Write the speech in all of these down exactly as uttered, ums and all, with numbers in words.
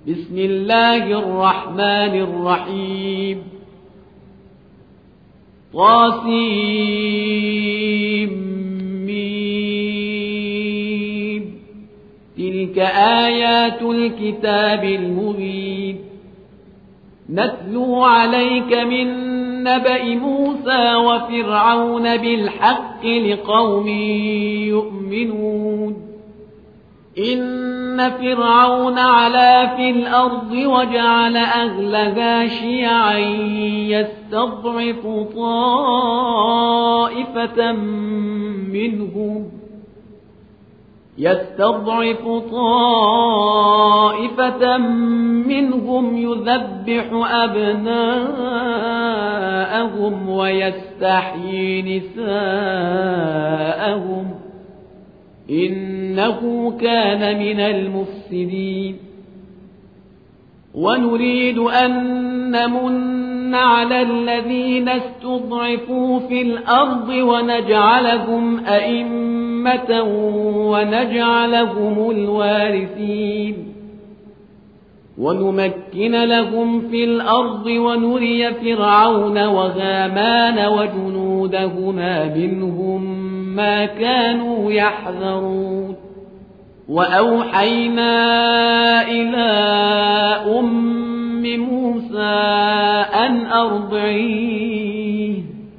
بسم الله الرحمن الرحيم طاسيم تلك آيات الكتاب المبين نتلو عليك من نبأ موسى وفرعون بالحق لقوم يؤمنون إن فرعون علا في الأرض وجعل أهلها شيعا يستضعف طائفة منهم يستضعف طائفة منهم يذبح أبناءهم ويستحيي نساءهم إنه كان من المفسدين ونريد أن نمن على الذين استضعفوا في الأرض ونجعلهم أئمة ونجعلهم الوارثين ونمكن لهم في الأرض ونري فرعون وهامان وجنودهما منهم ما كانوا يحذرون وأوحينا إلى أم موسى أن أرضعيه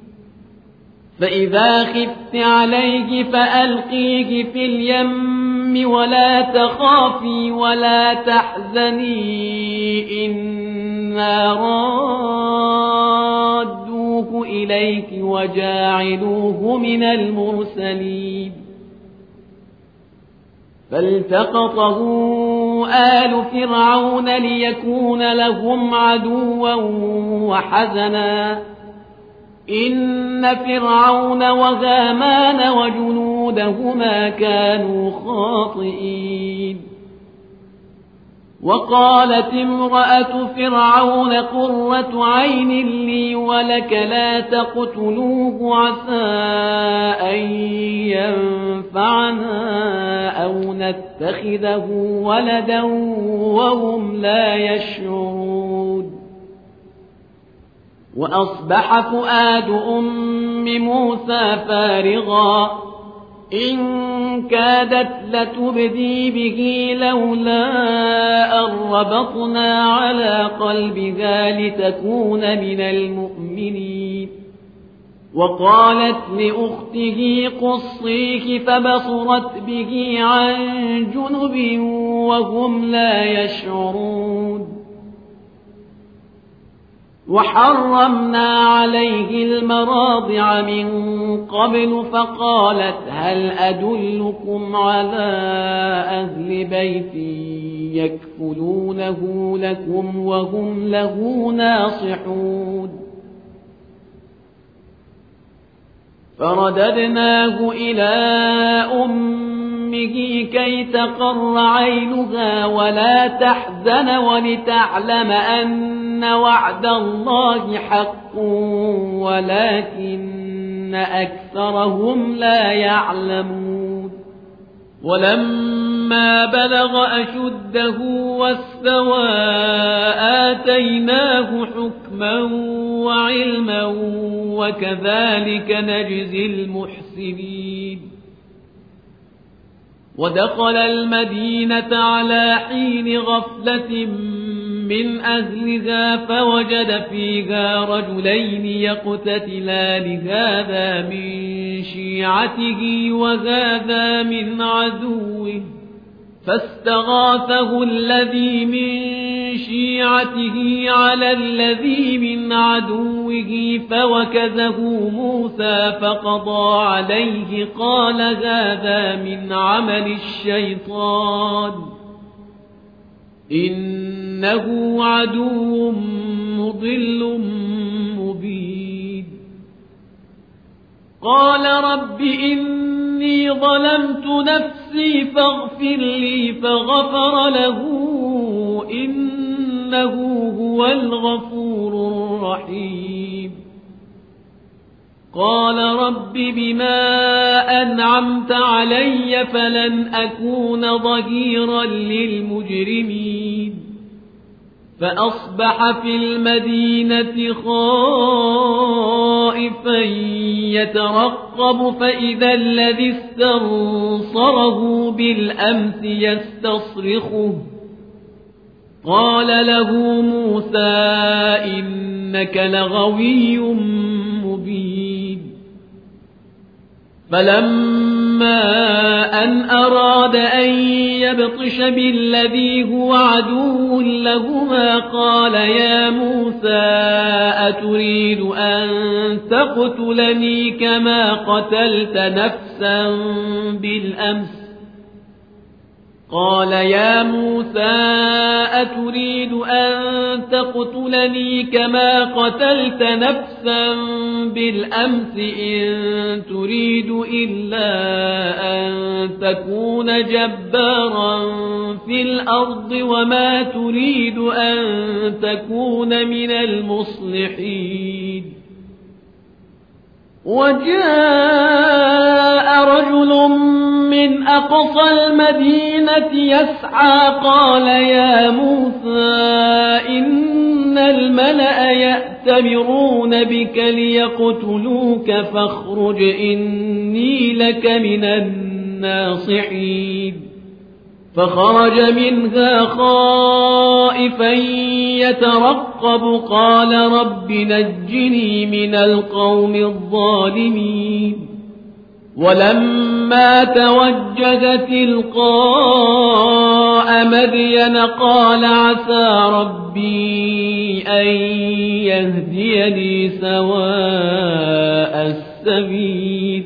فإذا خفت عليه فألقيه في اليم ولا تخافي ولا تحزني إنا رادوه إليك وجاعلوه من المرسلين فالتقطه آل فرعون ليكون لهم عدوا وحزنا إن فرعون وهامان وجنودهما كانوا خاطئين وقالت امرأة فرعون قرة عين لي ولك لا تقتلوه عسى أن ينفعنا أو نتخذه ولدا وهم لا يشعرون وأصبح فؤاد أم موسى فارغا إن كادت لتبدي به لولا أن ربطنا على قلبها لتكون من المؤمنين وقالت لأخته قصيه فبصرت به عن جنب وهم لا يشعرون وحرمنا عليه المراضع من قبل فقالت هل أدلكم على أهل بيت يكفلونه لكم وهم له ناصحون فرددناه إلى أمه كي تقر عينها ولا تحزن ولتعلم أن وعد الله حق ولكن أكثرهم لا يعلمون ولما بلغ أشده واستوى آتيناه حكما وعلما وكذلك نجزي المحسنين ودخل المدينة على حين غفلة من أهلها فوجد فيها رجلين يقتتلان هذا من شيعته وهذا من عدوه فاستغاثه الذي من شيعته على الذي من عدوه فوكزه موسى فقضى عليه قال هذا من عمل الشيطان إنه عدو مضل مبين قال رب إني ظلمت نفسي فاغفر لي فغفر له إنه هو الغفور الرحيم قال رب بما أنعمت علي فلن أكون ظهيرا للمجرمين فأصبح في المدينة خائفا يترقب فإذا الذي استنصره بالأمس يستصرخه قال له موسى إنك لغوي مبين فلما أن أراد أن يبطش بالذي هو عدو لهما قال يا موسى أتريد أن تقتلني كما قتلت نفسا بالأمس قال يا موسى أتريد أن تقتلني كما قتلت نفسا بالأمس إن تريد إلا أن تكون جبارا في الأرض وما تريد أن تكون من المصلحين وجاء رجل من أقصى المدينة يسعى قال يا موسى إن الملأ يأتمرون بك ليقتلوك فاخرج إني لك من الناصحين فخرج منها خائفا يترقب قال رب نجني من القوم الظالمين ولما توجه تلقاء مدين قال عسى ربي أن يهديني سواء السبيل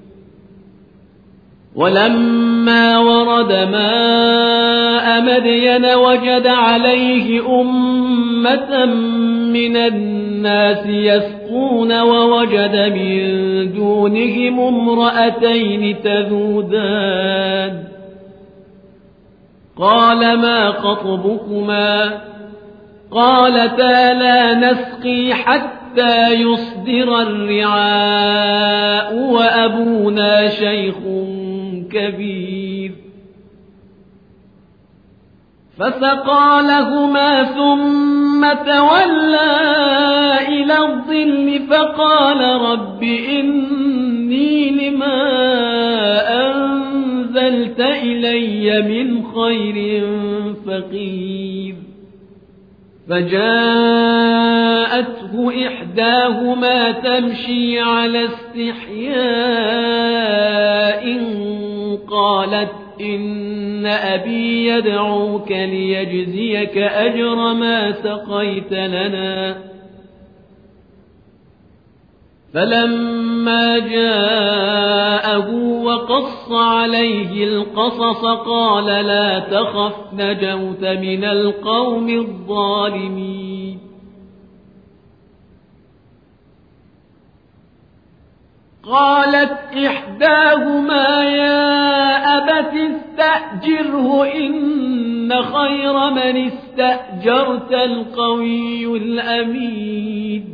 ولما ورد ماء مدين وجد عليه أمة من الناس يسقون ووجد من دونهم امرأتين تذودان قال ما خطبكما قالتا لا نسقي حتى يصدر الرعاء وأبونا شيخ كبير فسقى لهما ثم تولى إلى الظل فقال رب إني لما أنزلت إلي من خير فقير فجاءته إحداهما تمشي على استحياء قالت إن أبي يدعوك ليجزيك أجر ما سقيت لنا فلما جاءه وقص عليه القصص قال لا تخف نجوت من القوم الظالمين قالت إحداهما يا أبت استأجره إن خير من استأجرت القوي الأمين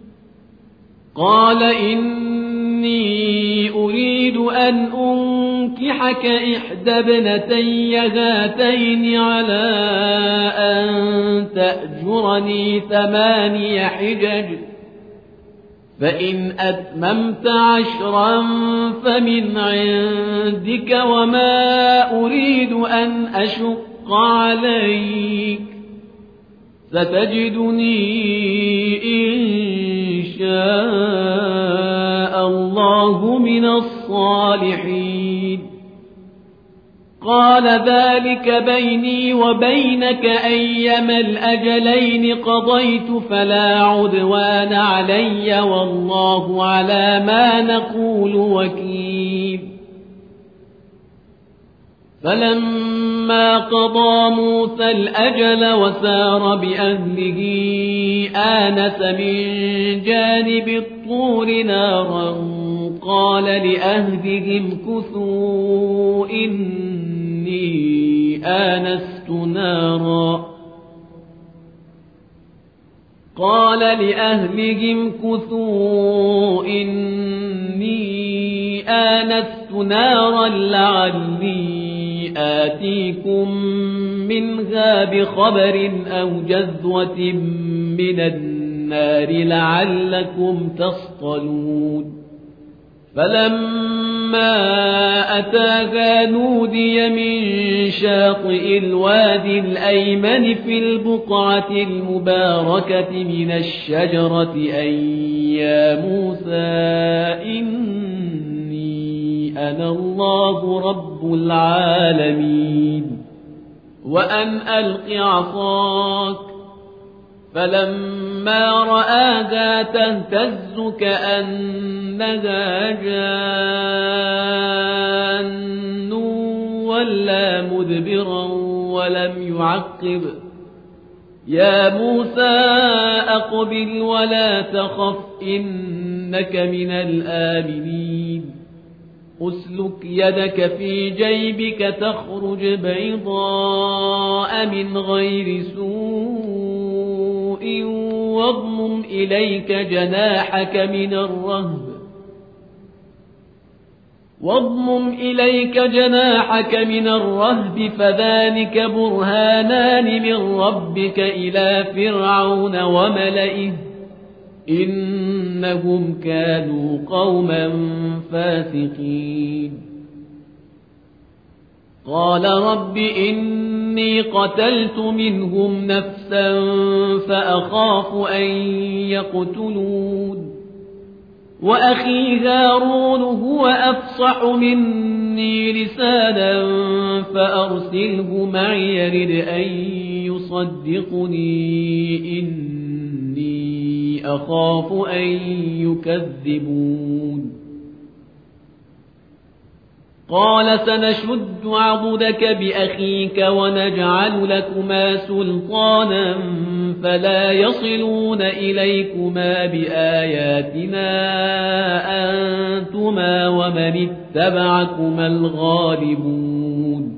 قال إني أريد أن أنكحك إحدى ابنتي هاتين على أن تأجرني ثماني حجج فإن أتممت عشرا فمن عندك وما أريد أن أشق عليك ستجدني إن شاء الله من الصالحين قال ذلك بيني وبينك أيما الأجلين قضيت فلا عدوان علي والله على ما نقول وكيل فلما قضى موسى الأجل وسار بأهله آنس من جانب الطور نارا قال لأهلهم كثوا إني آنست نارا قال لأهلهم كثوا إني آنست نارا لعلي آتيكم منها بخبر أو جذوة من النار لعلكم تصطلون فلما أتاها نودي من شاطئ الوادي الأيمن في البقعة المباركة من الشجرة أن يا موسى إني أنا الله رب العالمين وأن ألق عصاك فلما رآها تهتز كأنها جان ولا مدبرا ولم يعقب يا موسى أقبل ولا تخف إنك من الآمنين أسلك يدك في جيبك تخرج بيضاء من غير سوء واضمم إليك جناحك من الرهب واضمم إليك جناحك من الرهب فذلك برهانان من ربك إلى فرعون وملئه إنهم كانوا قوما فاسقين قال رب إني قتلت منهم نفسا فأخاف أن يقتلون وأخي هارون هو أفصح مني لسانا فأرسله معي يرد أن يصدقني إني أخاف أن يكذبون قال سنشد عضدك بأخيك ونجعل لكما سلطانا فلا يصلون إليكما بآياتنا أنتما ومن اتبعكما الغالبون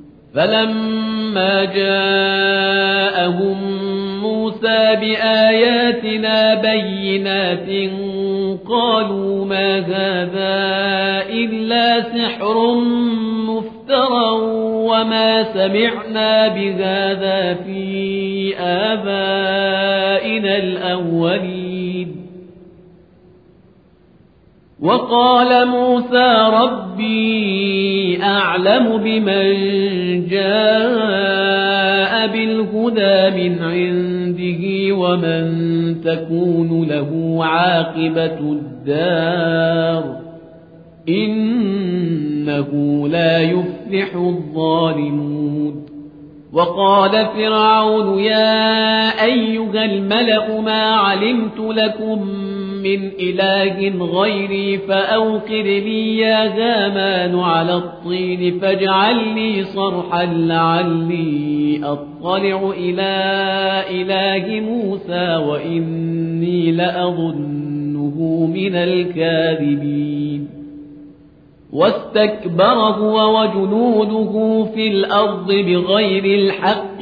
فلما جاءهم موسى بآياتنا بينات قالوا ما هذا إلا سحر مفترى وما سمعنا بهذا في آبائنا الأولين وقال موسى ربي أعلم بمن جاء بالهدى من عنده ومن تكون له عاقبة الدار إنه لا يفلح الظالمون وقال فرعون يا أيها الملأ ما علمت لكم من إله غيري فأوقد لي يا هامان على الطين فاجعل لي صرحا لعلي أطلع إلى إله موسى وإني لأظنه من الكاذبين واستكبر هو وجنوده في الأرض بغير الحق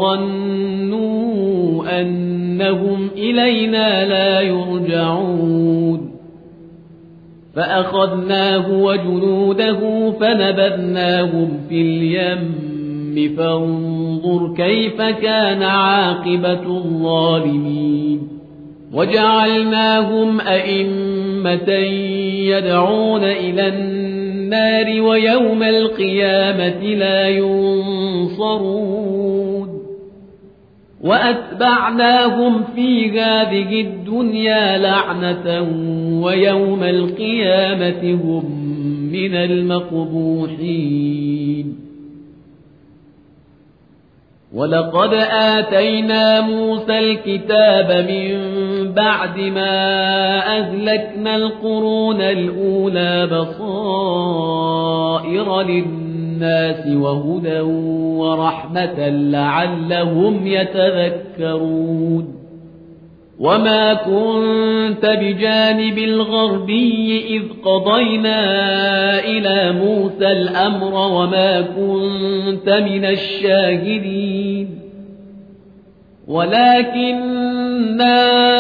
وظنوا أنهم إلينا لا يرجعون فأخذناه وجنوده فنبذناهم في اليم فانظر كيف كان عاقبة الظالمين وجعلناهم أئمة يدعون إلى النار ويوم القيامة لا ينصرون وأتبعناهم في هذه الدنيا لعنة ويوم القيامة هم من المقبوحين ولقد آتينا موسى الكتاب من بعد ما أهلكنا القرون الأولى بصائر للناس وهدى ورحمة لعلهم يتذكرون وما كنت بجانب الغربي إذ قضينا إلى موسى الأمر وما كنت من الشاهدين ولكننا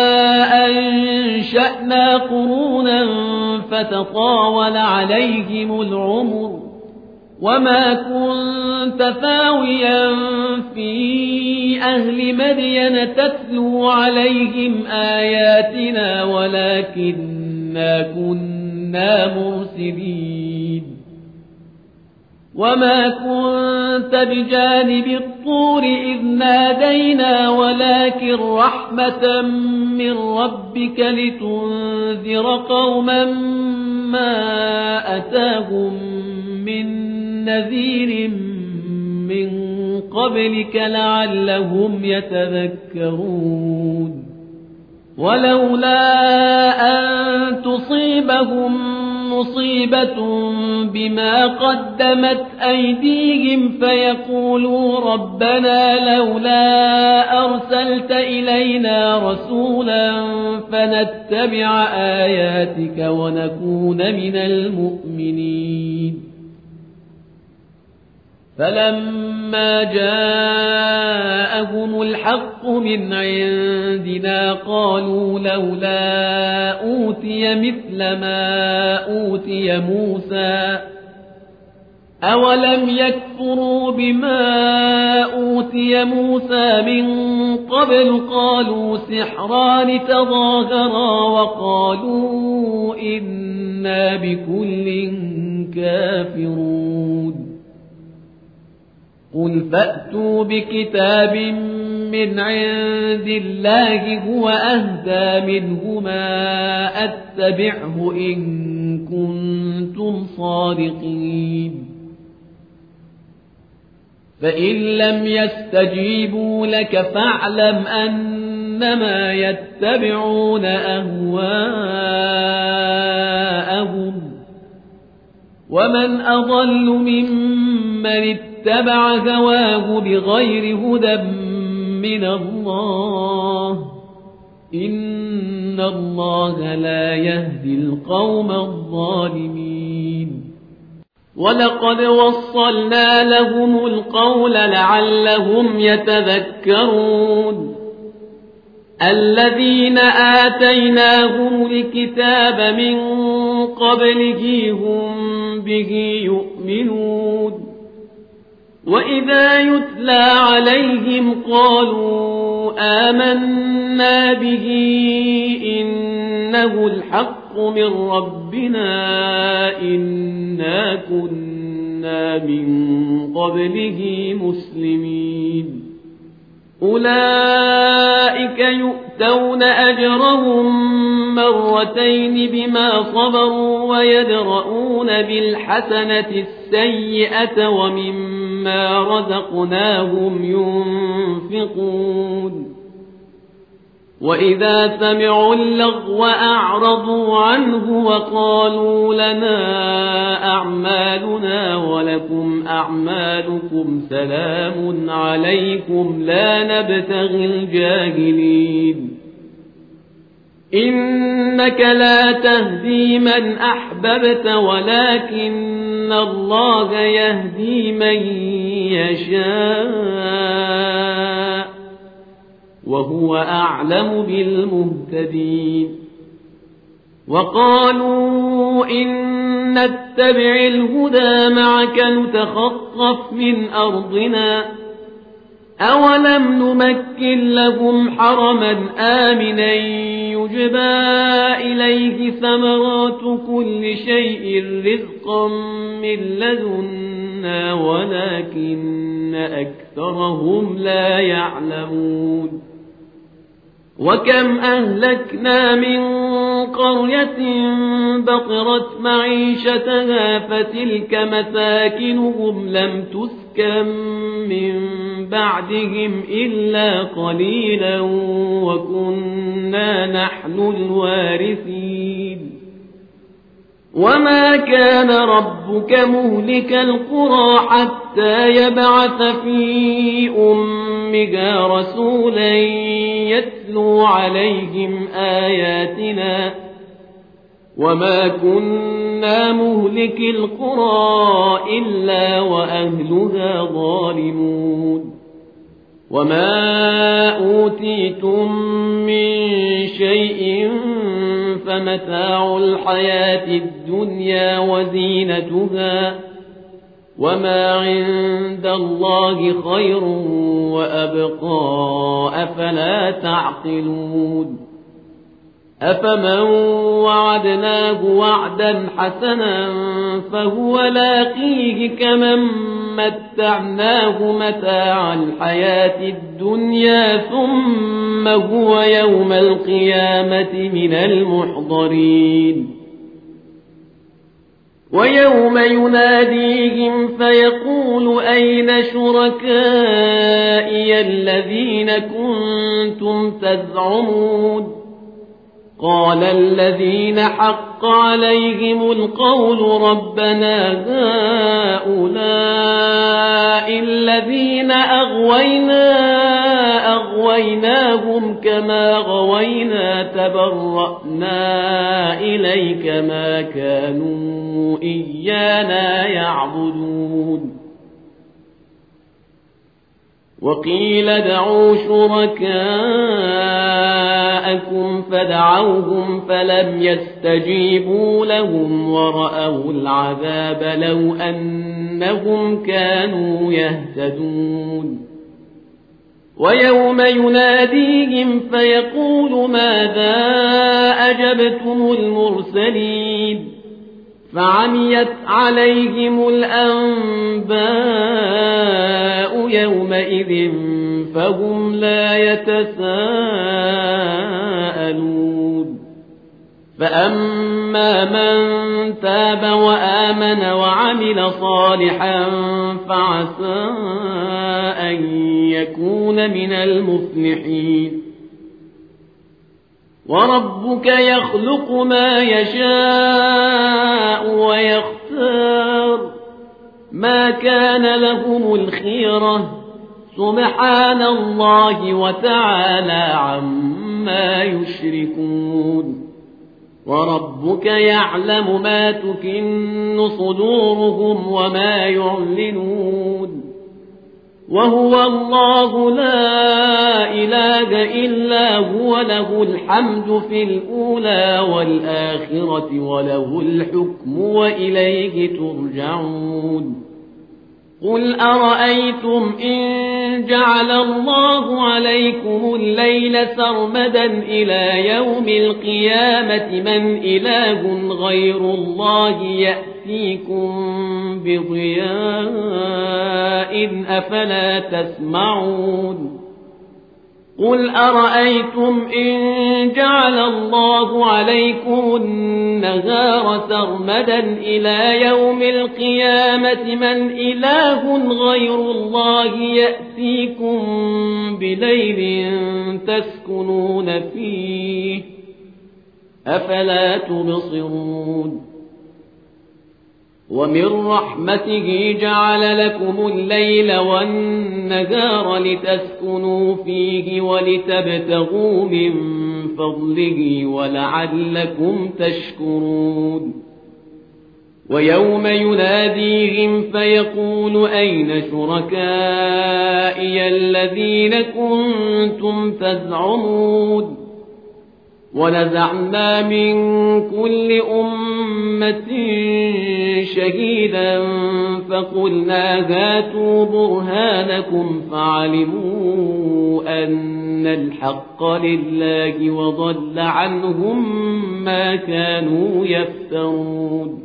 أنشأنا قرونا فتطاول عليهم العمر وما كنت ثاويا في أهل مدين تتلو عليهم آياتنا ولكننا كنا مرسلين وما كنت بجانب الطور إذ نادينا ولكن رحمة من ربك لتنذر قوما ما أتاهم من نذير من قبلك لعلهم يتذكرون ولولا أن تصيبهم مصيبة بما قدمت أيديهم فيقولوا ربنا لولا أرسلت إلينا رسولا فنتبع آياتك ونكون من المؤمنين فلما جاءهم الحق من عندنا قالوا لولا أوتي مثل ما أوتي موسى أولم يكفروا بما أوتي موسى من قبل قالوا سحران تظاهرا وقالوا إنا بكل كافرون قل فأتوا بكتاب من عند الله هو أهدى منهما أتبعه إن كنتم صادقين فإن لم يستجيبوا لك فاعلم أنما يتبعون أهواءهم ومن أضل ممن اتبع هواه بغير هدى من الله إن الله لا يهدي القوم الظالمين ولقد وصلنا لهم القول لعلهم يتذكرون الذين آتيناهم الكتاب من قبله هم به يؤمنون وإذا يتلى عليهم قالوا آمنا به إنه الحق من ربنا إنا كنا من قبله مسلمين أولئك يؤتون أجرهم مرتين بما صبروا ويدرؤون بالحسنة السيئة ومما رزقناهم ينفقون وإذا سمعوا اللغو أعرضوا عنه وقالوا لنا أعمالنا ولكم أعمالكم سلام عليكم لا نبتغي الجاهلين إنك لا تهدي من أحببت ولكن الله يهدي من يشاء وهو أعلم بالمهتدين وقالوا إن نتبع الهدى معك نتخطف من أرضنا أولم نمكن لهم حرما آمنا يجبى إليه ثمرات كل شيء رزقا من لدنا ولكن أكثرهم لا يعلمون وكم أهلكنا من قرية بطرت معيشتها فتلك مساكنهم لم تسكن من بعدهم إلا قليلا وكنا نحن الوارثين وما كان ربك مهلك القرى حتى يبعث في أمها رسولا يتلو عليهم آياتنا وما كنا مهلك القرى إلا وأهلها ظالمون وما أوتيتم من شيء فمتاع الحياة الدنيا وزينتها وما عند الله خير وأبقى أفلا تعقلون أفمن وعدناه وعدا حسنا فهو لاقيه كمن متعناه متاع الحياة الدنيا ثم هو يوم القيامة من المحضرين ويوم يناديهم فيقول أين شركائي الذين كنتم تزعمون قال الذين حق عليهم القول ربنا هؤلاء الذين أغوينا أغويناهم كما غوينا تبرأنا إليك ما كانوا إيانا يعبدون وقيل ادعوا شركاءكم فدعوهم فلم يستجيبوا لهم ورأوا العذاب لو أنهم كانوا يهتدون ويوم يناديهم فيقول ماذا أجبتم المرسلين فعميت عليهم الأنباء يومئذ فهم لا يتساءلون فأما من تاب وآمن وعمل صالحا فعسى أن يكون من المفلحين وربك يخلق ما يشاء ويختار ما كان لهم الخيرة سبحان الله وتعالى عما يشركون وربك يعلم ما تكن صدورهم وما يعلنون وهو الله لا إله إلا هو له الحمد في الأولى والآخرة وله الحكم وإليه ترجعون قل أرأيتم إن جعل الله عليكم الليل سرمدا إلى يوم القيامة من إله غير الله يأتيكم بضياء أفلا تسمعون قل أرأيتم إن جعل الله عليكم النهار سرمدا إلى يوم القيامة من إله غير الله يأتيكم بليل تسكنون فيه أفلا تبصرون ومن رحمته جعل لكم الليل والنهار لتسكنوا فيه ولتبتغوا من فضله ولعلكم تشكرون ويوم يناديهم فيقول أين شركائي الذين كنتم تزعمون ونزعنا من كل أمة شهيدا فقلنا هاتوا برهانكم فعلموا أن الحق لله وضل عنهم ما كانوا يفترون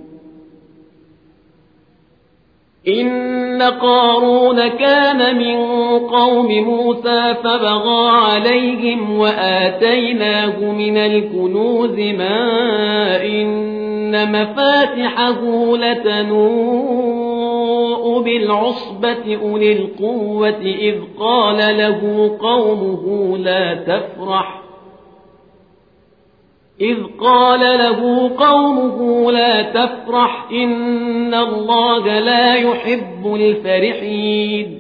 إن قارون كان من قوم موسى فبغى عليهم وآتيناه من الكنوز ما إن مفاتحه لتنوء بالعصبة أولي القوة إذ قال له قومه لا تفرح إذ قال له قومه لا تفرح إن الله لا يحب الفرحين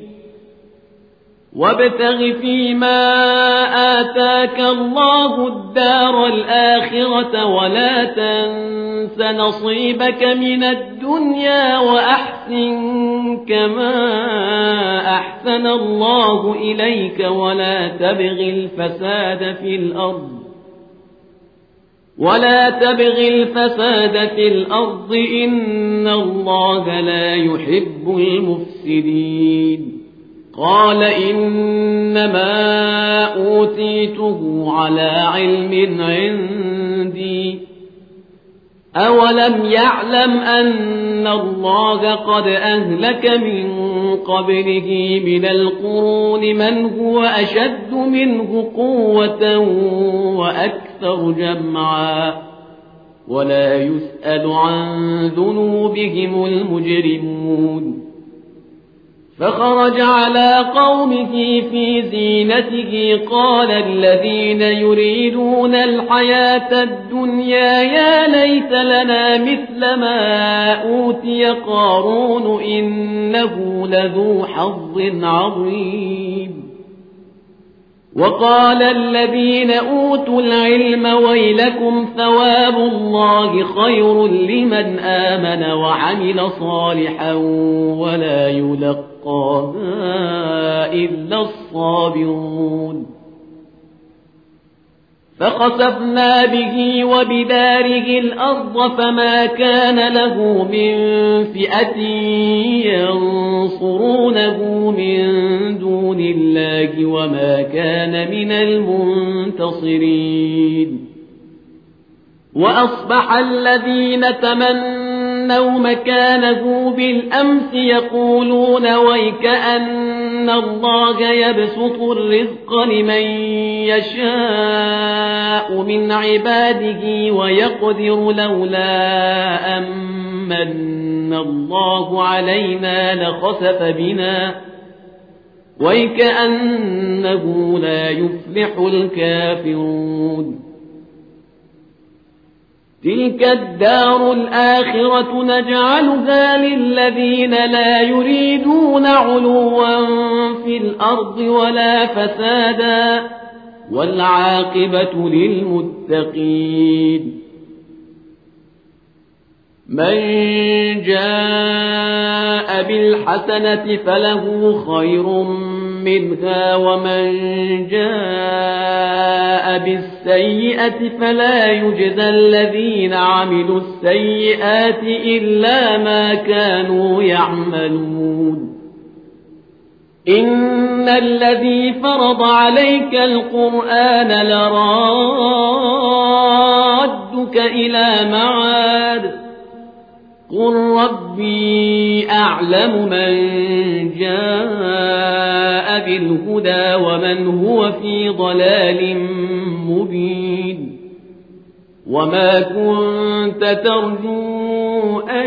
وابتغ فيما آتاك الله الدار الآخرة ولا تنس نصيبك من الدنيا وأحسن كما أحسن الله إليك ولا تبغ الفساد في الأرض ولا تبغ الفساد في الأرض إن الله لا يحب المفسدين قال إنما أوتيته على علم عندي أولم يعلم أن الله قد أهلك من قبله من القرون من هو أشد منه قوة وأكثر جمعا ولا يسأل عن ذنوبهم المجرمون فخرج على قومه في زينته قال الذين يريدون الحياة الدنيا يا ليت لنا مثل ما أوتي قارون إنه لذو حظ عظيم وقال الذين أوتوا العلم ويلكم ثواب الله خير لمن آمن وعمل صالحا ولا يلقاها إلا الصابرون فخسفنا به وبداره الأرض فما كان له من فئة ينصرونه من دون الله وما كان من المنتصرين وأصبح الذين تمنوا مكانه بالأمس يقولون ويكأن الله يبسط الرزق لمن يشاء من عباده ويقدر لولا أمن الله علينا لخسف بنا ويكأنه لا يفلح الكافرون تلك الدار الآخرة نجعلها للذين لا يريدون علوا في الأرض ولا فسادا والعاقبة للمتقين من جاء بالحسنة فله خير منها ومن جاء بالسيئة فلا يجزى الذين عملوا السيئات إلا ما كانوا يعملون إن الذي فرض عليك القرآن لرادك إلى معاد قل ربي أعلم من جاء بالهدى ومن هو في ضلال مبين وما كنت ترجو أن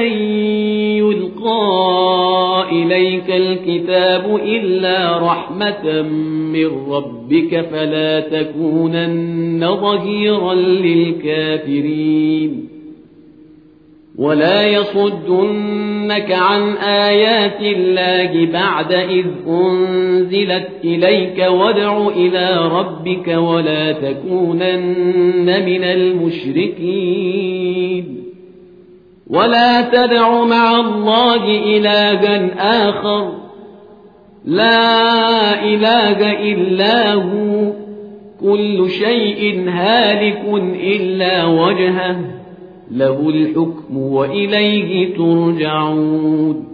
يلقى إليك الكتاب إلا رحمة من ربك فلا تكونن ظهيرا للكافرين ولا يصدنك عن آيات الله بعد إذ أنزلت إليك وادع إلى ربك ولا تكونن من المشركين ولا تدع مع الله إلها آخر لا إله إلا هو كل شيء هالك إلا وجهه له الحكم وإليه ترجعون